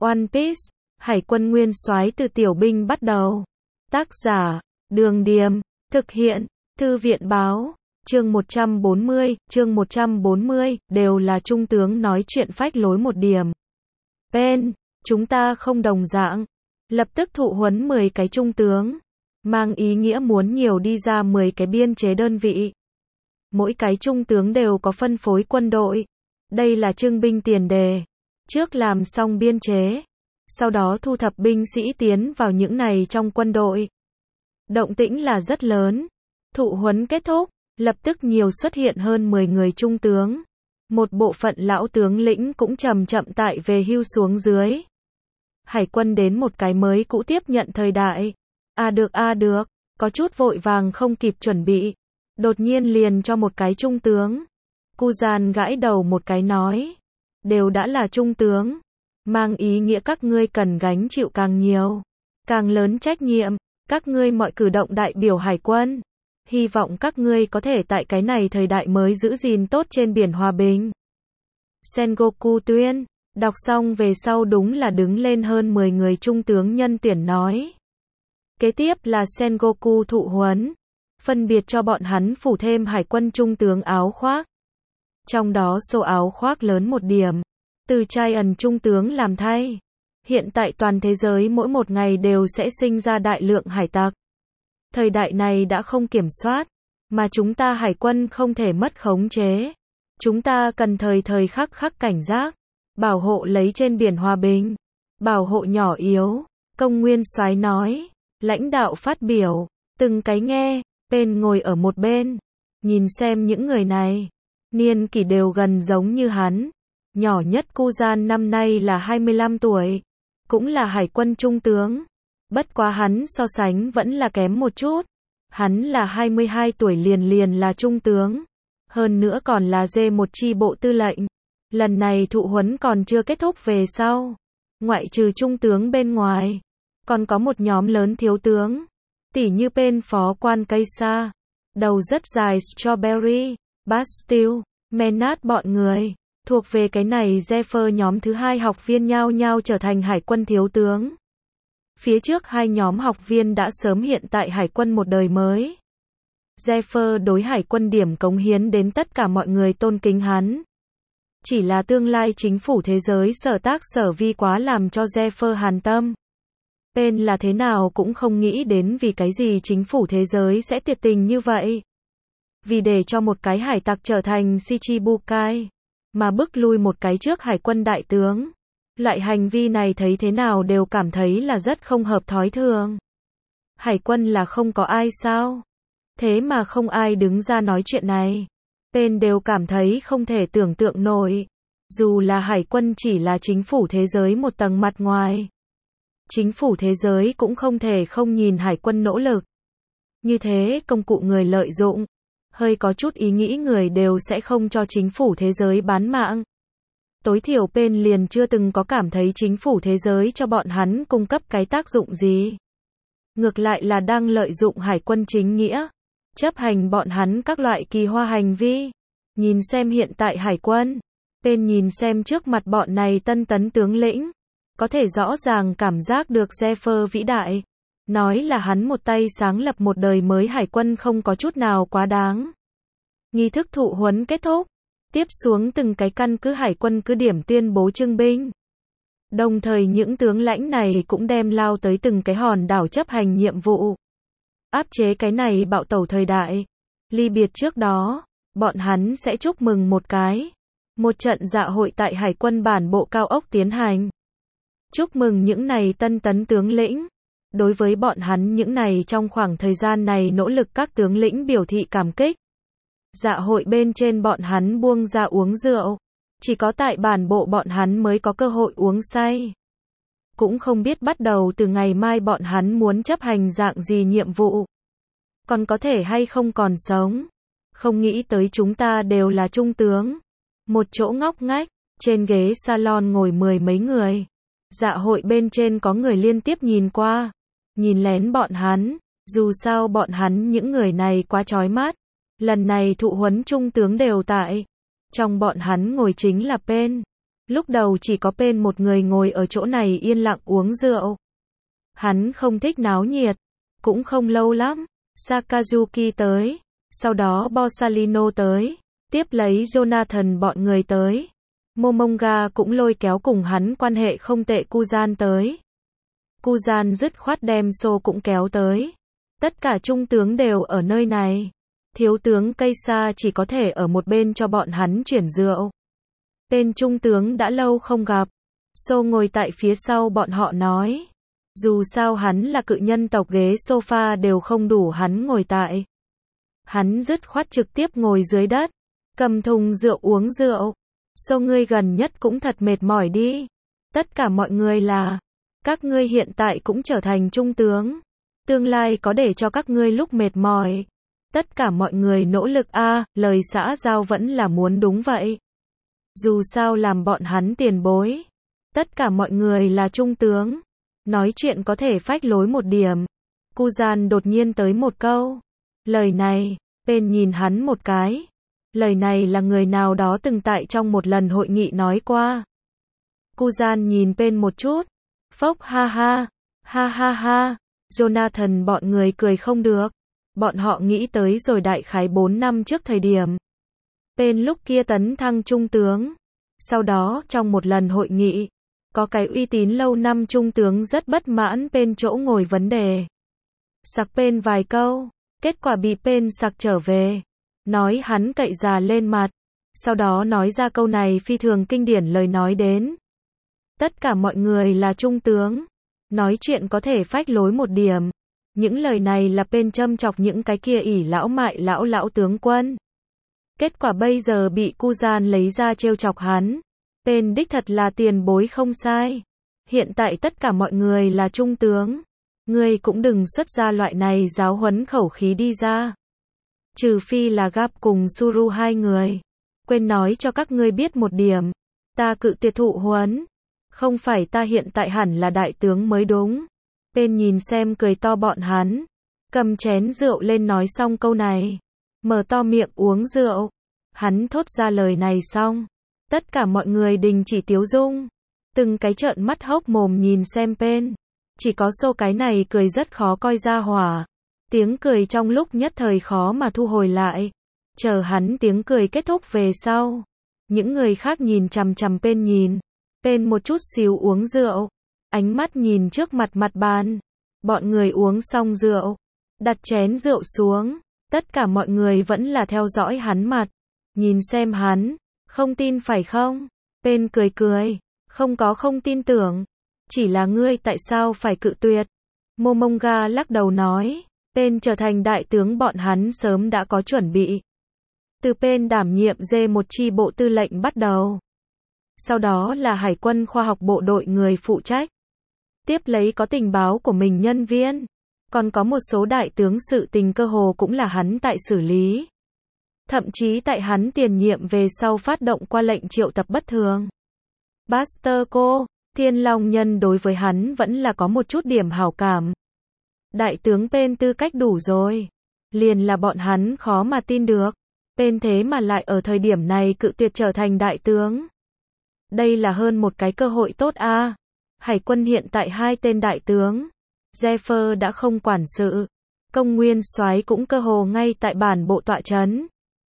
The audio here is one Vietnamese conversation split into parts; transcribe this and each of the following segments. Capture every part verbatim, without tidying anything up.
One Piece, Hải quân nguyên soái từ tiểu binh bắt đầu. Tác giả, Đường Điềm, thực hiện, Thư viện Báo, chương một trăm bốn mươi, chương một trăm bốn mươi, đều là trung tướng nói chuyện phách lối một điểm. Pen, chúng ta không đồng dạng. Lập tức thụ huấn mười cái trung tướng, mang ý nghĩa muốn nhiều đi ra mười cái biên chế đơn vị. Mỗi cái trung tướng đều có phân phối quân đội. Đây là trưng binh tiền đề. Trước làm xong biên chế, sau đó thu thập binh sĩ tiến vào những này trong quân đội. Động tĩnh là rất lớn. Thụ huấn kết thúc, lập tức nhiều xuất hiện hơn mười người trung tướng. Một bộ phận lão tướng lĩnh cũng chậm chậm tại về hưu xuống dưới. Hải quân đến một cái mới cũ tiếp nhận thời đại. À được à được, có chút vội vàng không kịp chuẩn bị. Đột nhiên liền cho một cái trung tướng. Cu Gian gãi đầu một cái nói. Đều đã là trung tướng. Mang ý nghĩa các ngươi cần gánh chịu càng nhiều. Càng lớn trách nhiệm. Các ngươi mọi cử động đại biểu hải quân. Hy vọng các ngươi có thể tại cái này thời đại mới giữ gìn tốt trên biển hòa bình. Sengoku tuyên. Đọc xong về sau đúng là đứng lên hơn mười người trung tướng nhân tuyển nói. Kế tiếp là Sengoku thụ huấn. Phân biệt cho bọn hắn phủ thêm hải quân trung tướng áo khoác. Trong đó số áo khoác lớn một điểm. Từ Giant trung tướng làm thay. Hiện tại toàn thế giới mỗi một ngày đều sẽ sinh ra đại lượng hải tặc. Thời đại này đã không kiểm soát. Mà chúng ta hải quân không thể mất khống chế. Chúng ta cần thời thời khắc khắc cảnh giác. Bảo hộ lấy trên biển hòa bình. Bảo hộ nhỏ yếu. Công nguyên soái nói. Lãnh đạo phát biểu. Từng cái nghe. Pen ngồi ở một bên. Nhìn xem những người này. Niên kỷ đều gần giống như hắn. Nhỏ nhất Cu Gian năm nay là hai mươi lăm tuổi. Cũng là hải quân trung tướng. Bất quá hắn so sánh vẫn là kém một chút. Hắn là hai mươi hai tuổi liền liền là trung tướng. Hơn nữa còn là dê một chi bộ tư lệnh. Lần này thụ huấn còn chưa kết thúc về sau. Ngoại trừ trung tướng bên ngoài. Còn có một nhóm lớn thiếu tướng. Tỉ như Pen phó quan cây sa. Đầu rất dài Strawberry, Bastille, Menat bọn người. Thuộc về cái này Zephyr nhóm thứ hai học viên nhao nhao trở thành hải quân thiếu tướng. Phía trước hai nhóm học viên đã sớm hiện tại hải quân một đời mới. Zephyr đối hải quân điểm cống hiến đến tất cả mọi người tôn kính hắn. Chỉ là tương lai chính phủ thế giới sở tác sở vi quá làm cho Zephyr hàn tâm. Pen là thế nào cũng không nghĩ đến vì cái gì chính phủ thế giới sẽ tuyệt tình như vậy. Vì để cho một cái hải tặc trở thành Shichibukai, mà bức lui một cái trước hải quân đại tướng. Loại hành vi này thấy thế nào đều cảm thấy là rất không hợp thói thường. Hải quân là không có ai sao? Thế mà không ai đứng ra nói chuyện này. Pen đều cảm thấy không thể tưởng tượng nổi. Dù là hải quân chỉ là chính phủ thế giới một tầng mặt ngoài. Chính phủ thế giới cũng không thể không nhìn hải quân nỗ lực. Như thế công cụ người lợi dụng. Hơi có chút ý nghĩ người đều sẽ không cho chính phủ thế giới bán mạng. Tối thiểu Pen liền chưa từng có cảm thấy chính phủ thế giới cho bọn hắn cung cấp cái tác dụng gì. Ngược lại là đang lợi dụng hải quân chính nghĩa. Chấp hành bọn hắn các loại kỳ hoa hành vi. Nhìn xem hiện tại hải quân. Pen nhìn xem trước mặt bọn này tân tấn tướng lĩnh. Có thể rõ ràng cảm giác được Zephyr vĩ đại. Nói là hắn một tay sáng lập một đời mới hải quân không có chút nào quá đáng. Nghi thức thụ huấn kết thúc. Tiếp xuống từng cái căn cứ hải quân cứ điểm tuyên bố trưng binh. Đồng thời những tướng lãnh này cũng đem lao tới từng cái hòn đảo chấp hành nhiệm vụ. Áp chế cái này bạo tẩu thời đại. Ly biệt trước đó, bọn hắn sẽ chúc mừng một cái. Một trận dạ hội tại hải quân bản bộ cao ốc tiến hành. Chúc mừng những này tân tấn tướng lĩnh. Đối với bọn hắn những này trong khoảng thời gian này nỗ lực các tướng lĩnh biểu thị cảm kích. Dạ hội bên trên bọn hắn buông ra uống rượu. Chỉ có tại bản bộ bọn hắn mới có cơ hội uống say. Cũng không biết bắt đầu từ ngày mai bọn hắn muốn chấp hành dạng gì nhiệm vụ. Còn có thể hay không còn sống. Không nghĩ tới chúng ta đều là trung tướng. Một chỗ ngóc ngách, trên ghế salon ngồi mười mấy người. Dạ hội bên trên có người liên tiếp nhìn qua. Nhìn lén bọn hắn. Dù sao bọn hắn những người này quá chói mắt. Lần này thụ huấn trung tướng đều tại. Trong bọn hắn ngồi chính là Pen. Lúc đầu chỉ có Pen một người ngồi ở chỗ này yên lặng uống rượu. Hắn không thích náo nhiệt. Cũng không lâu lắm, Sakazuki tới, sau đó Borsalino tới, tiếp lấy Jonathan bọn người tới. Momonga cũng lôi kéo cùng hắn quan hệ không tệ Kuzan tới. Kuzan dứt khoát đem Sô cũng kéo tới. Tất cả trung tướng đều ở nơi này. Thiếu tướng Keisa chỉ có thể ở một bên cho bọn hắn chuyển rượu. Tên trung tướng đã lâu không gặp. Sô ngồi tại phía sau bọn họ nói. Dù sao hắn là cự nhân tộc, ghế sofa đều không đủ hắn ngồi tại. Hắn dứt khoát trực tiếp ngồi dưới đất, cầm thùng rượu uống rượu. Sô, ngươi gần nhất cũng thật mệt mỏi đi. Tất cả mọi người là, các ngươi hiện tại cũng trở thành trung tướng. Tương lai có để cho các ngươi lúc mệt mỏi. Tất cả mọi người nỗ lực a, à, lời xã giao vẫn là muốn đúng vậy. Dù sao làm bọn hắn tiền bối. Tất cả mọi người là trung tướng. Nói chuyện có thể phách lối một điểm. Kuzan đột nhiên tới một câu. Lời này, Pen nhìn hắn một cái. Lời này là người nào đó từng tại trong một lần hội nghị nói qua. Kuzan nhìn Pen một chút. Phốc ha ha. Ha ha ha. Jonathan bọn người cười không được. Bọn họ nghĩ tới rồi đại khái bốn năm trước thời điểm. Pen lúc kia tấn thăng trung tướng. Sau đó trong một lần hội nghị. Có cái uy tín lâu năm trung tướng rất bất mãn Pen chỗ ngồi vấn đề. Sặc Pen vài câu. Kết quả bị Pen sặc trở về. Nói hắn cậy già lên mặt. Sau đó nói ra câu này phi thường kinh điển lời nói đến. Tất cả mọi người là trung tướng. Nói chuyện có thể phách lối một điểm. Những lời này là Pen châm chọc những cái kia ỷ lão mại lão lão tướng quân. Kết quả bây giờ bị Kuzan lấy ra trêu chọc hắn. Pen đích thật là tiền bối không sai. Hiện tại tất cả mọi người là trung tướng. Ngươi cũng đừng xuất ra loại này giáo huấn khẩu khí đi ra. Trừ phi là Gap cùng Suru hai người. Quên nói cho các ngươi biết một điểm. Ta cự tuyệt thụ huấn. Không phải ta hiện tại hẳn là đại tướng mới đúng. Pen nhìn xem cười to bọn hắn. Cầm chén rượu lên nói xong câu này. Mở to miệng uống rượu. Hắn thốt ra lời này xong. Tất cả mọi người đình chỉ tiếu dung. Từng cái trợn mắt hốc mồm nhìn xem Pen. Chỉ có Sô cái này cười rất khó coi ra hỏa. Tiếng cười trong lúc nhất thời khó mà thu hồi lại. Chờ hắn tiếng cười kết thúc về sau. Những người khác nhìn chằm chằm Pen nhìn. Pen một chút xíu uống rượu. Ánh mắt nhìn trước mặt mặt bàn. Bọn người uống xong rượu. Đặt chén rượu xuống. Tất cả mọi người vẫn là theo dõi hắn mặt. Nhìn xem hắn. Không tin phải không? Pen cười cười. Không có không tin tưởng. Chỉ là ngươi tại sao phải cự tuyệt? Momonga lắc đầu nói. Pen trở thành đại tướng bọn hắn sớm đã có chuẩn bị. Từ Pen đảm nhiệm D một chi bộ tư lệnh bắt đầu. Sau đó là Hải quân khoa học bộ đội người phụ trách. Tiếp lấy có tình báo của mình nhân viên. Còn có một số đại tướng sự tình cơ hồ cũng là hắn tại xử lý. Thậm chí tại hắn tiền nhiệm về sau phát động qua lệnh triệu tập bất thường. Buster cô, Thiên Long Nhân đối với hắn vẫn là có một chút điểm hảo cảm. Đại tướng Pen tư cách đủ rồi. Liền là bọn hắn khó mà tin được. Pen thế mà lại ở thời điểm này cự tuyệt trở thành đại tướng. Đây là hơn một cái cơ hội tốt a. À. Hải quân hiện tại hai tên đại tướng. Zephyr đã không quản sự. Công nguyên soái cũng cơ hồ ngay tại bản bộ tọa trấn.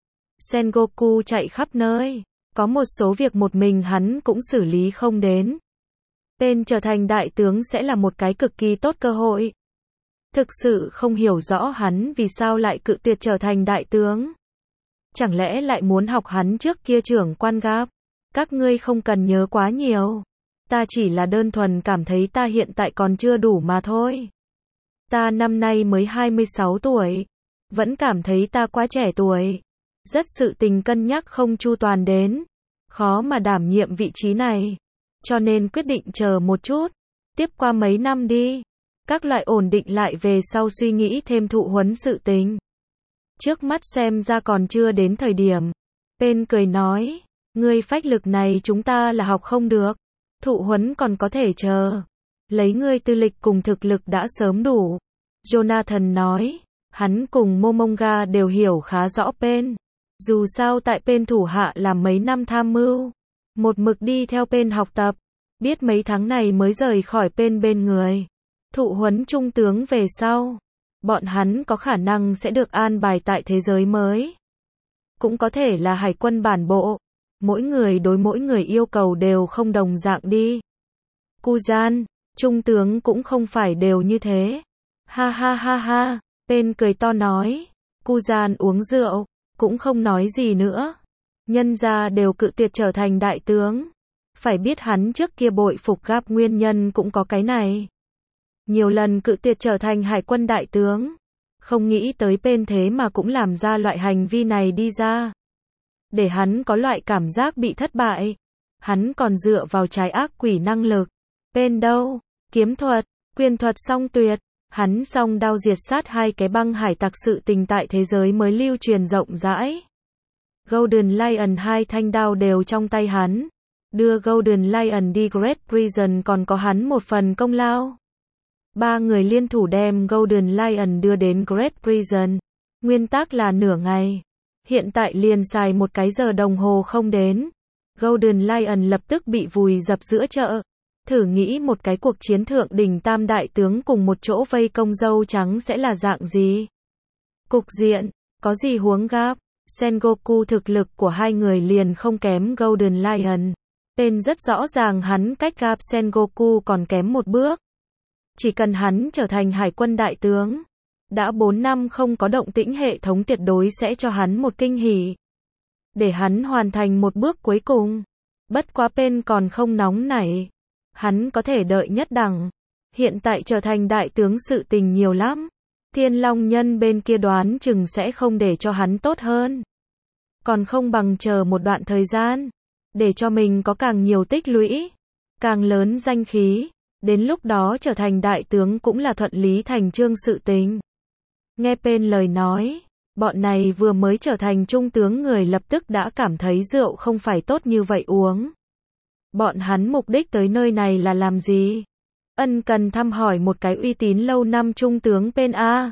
Sengoku chạy khắp nơi. Có một số việc một mình hắn cũng xử lý không đến. Pen trở thành đại tướng sẽ là một cái cực kỳ tốt cơ hội. Thực sự không hiểu rõ hắn vì sao lại cự tuyệt trở thành đại tướng. Chẳng lẽ lại muốn học hắn trước kia trưởng quan Gap? Các ngươi không cần nhớ quá nhiều. Ta chỉ là đơn thuần cảm thấy ta hiện tại còn chưa đủ mà thôi. Ta năm nay mới hai mươi sáu tuổi. Vẫn cảm thấy ta quá trẻ tuổi. Rất sự tình cân nhắc không chu toàn đến. Khó mà đảm nhiệm vị trí này. Cho nên quyết định chờ một chút. Tiếp qua mấy năm đi. Các loại ổn định lại về sau suy nghĩ thêm thụ huấn sự tình. Trước mắt xem ra còn chưa đến thời điểm. Pen cười nói. Ngươi phách lực này chúng ta là học không được. Thụ huấn còn có thể chờ. Lấy ngươi tư lịch cùng thực lực đã sớm đủ. Jonathan nói. Hắn cùng Momonga đều hiểu khá rõ Pen. Dù sao tại Pen thủ hạ làm mấy năm tham mưu. một mực đi theo Pen học tập, biết mấy tháng này mới rời khỏi Pen bên người. Thụ huấn trung tướng về sau, bọn hắn có khả năng sẽ được an bài tại thế giới mới. Cũng có thể là hải quân bản bộ, mỗi người đối mỗi người yêu cầu đều không đồng dạng đi. Kuzan, trung tướng cũng không phải đều như thế. Ha ha ha ha, Pen cười to nói. Kuzan uống rượu, cũng không nói gì nữa. Nhân gia đều cự tuyệt trở thành đại tướng. Phải biết hắn trước kia bội phục Gap nguyên nhân cũng có cái này. Nhiều lần cự tuyệt trở thành hải quân đại tướng. Không nghĩ tới Pen thế mà cũng làm ra loại hành vi này đi ra. Để hắn có loại cảm giác bị thất bại. Hắn còn dựa vào trái ác quỷ năng lực. Pen đâu? Kiếm thuật, quyền thuật song tuyệt. Hắn song đao diệt sát hai cái băng hải tặc sự tình tại thế giới mới lưu truyền rộng rãi. Golden Lion hai thanh đao đều trong tay hắn. Đưa Golden Lion đi Great Prison còn có hắn một phần công lao. Ba người liên thủ đem Golden Lion đưa đến Great Prison. Nguyên tắc là nửa ngày. Hiện tại liền xài một cái giờ đồng hồ không đến. Golden Lion lập tức bị vùi dập giữa chợ. Thử nghĩ một cái cuộc chiến thượng đỉnh tam đại tướng cùng một chỗ vây công dâu trắng sẽ là dạng gì? Cục diện, có gì huống gáp? Sengoku thực lực của hai người liền không kém Golden Lion. Pen rất rõ ràng hắn cách gáp Sengoku còn kém một bước. Chỉ cần hắn trở thành hải quân đại tướng, đã bốn năm không có động tĩnh hệ thống tuyệt đối sẽ cho hắn một kinh hỉ. Để hắn hoàn thành một bước cuối cùng. Bất quá Pen còn không nóng nảy. Hắn có thể đợi nhất đẳng. Hiện tại trở thành đại tướng sự tình nhiều lắm. Thiên Long Nhân bên kia đoán chừng sẽ không để cho hắn tốt hơn. Còn không bằng chờ một đoạn thời gian. Để cho mình có càng nhiều tích lũy. Càng lớn danh khí. Đến lúc đó trở thành đại tướng cũng là thuận lý thành chương sự tình. Nghe Pen lời nói. Bọn này vừa mới trở thành trung tướng người lập tức đã cảm thấy rượu không phải tốt như vậy uống. Bọn hắn mục đích tới nơi này là làm gì? Ân cần thăm hỏi một cái uy tín lâu năm trung tướng Pen A.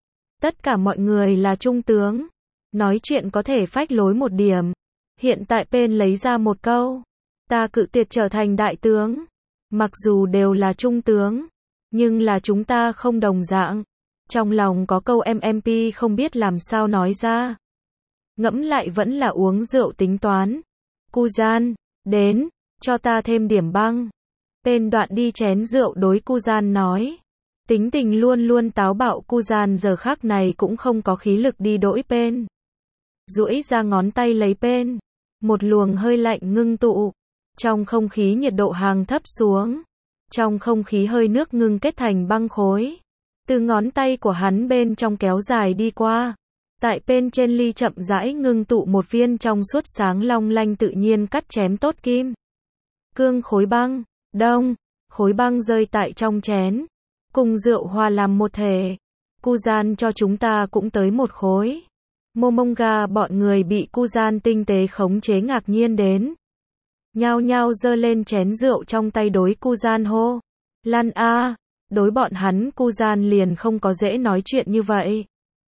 Tất cả mọi người là trung tướng. Nói chuyện có thể phách lối một điểm. Hiện tại Pen lấy ra một câu. Ta cự tuyệt trở thành đại tướng. Mặc dù đều là trung tướng. Nhưng là chúng ta không đồng dạng. Trong lòng có câu em em pê không biết làm sao nói ra. Ngẫm lại vẫn là uống rượu tính toán. Kuzan, đến. Cho ta thêm điểm băng. Pen đoạn đi chén rượu đối Kuzan nói. Tính tình luôn luôn táo bạo Kuzan giờ khắc này cũng không có khí lực đi đỗi Pen. Duỗi ra ngón tay lấy Pen. Một luồng hơi lạnh ngưng tụ. Trong không khí nhiệt độ hàng thấp xuống. Trong không khí hơi nước ngưng kết thành băng khối. Từ ngón tay của hắn bên trong kéo dài đi qua. Tại Pen trên ly chậm rãi ngưng tụ một viên trong suốt sáng long lanh tự nhiên cắt chém tốt kim. Cương khối băng, đông, khối băng rơi tại trong chén, cùng rượu hòa làm một thể. Kuzan cho chúng ta cũng tới một khối. Momonga bọn người bị Kuzan tinh tế khống chế ngạc nhiên đến. Nhao nhao giơ lên chén rượu trong tay đối Kuzan hô. Lan A, đối bọn hắn Kuzan liền không có dễ nói chuyện như vậy.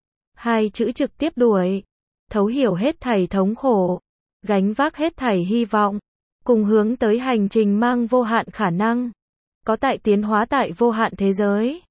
Hai chữ trực tiếp đuổi. Thấu hiểu hết thảy thống khổ. Gánh vác hết thảy hy vọng. Cùng hướng tới hành trình mang vô hạn khả năng. Có tại tiến hóa tại vô hạn thế giới.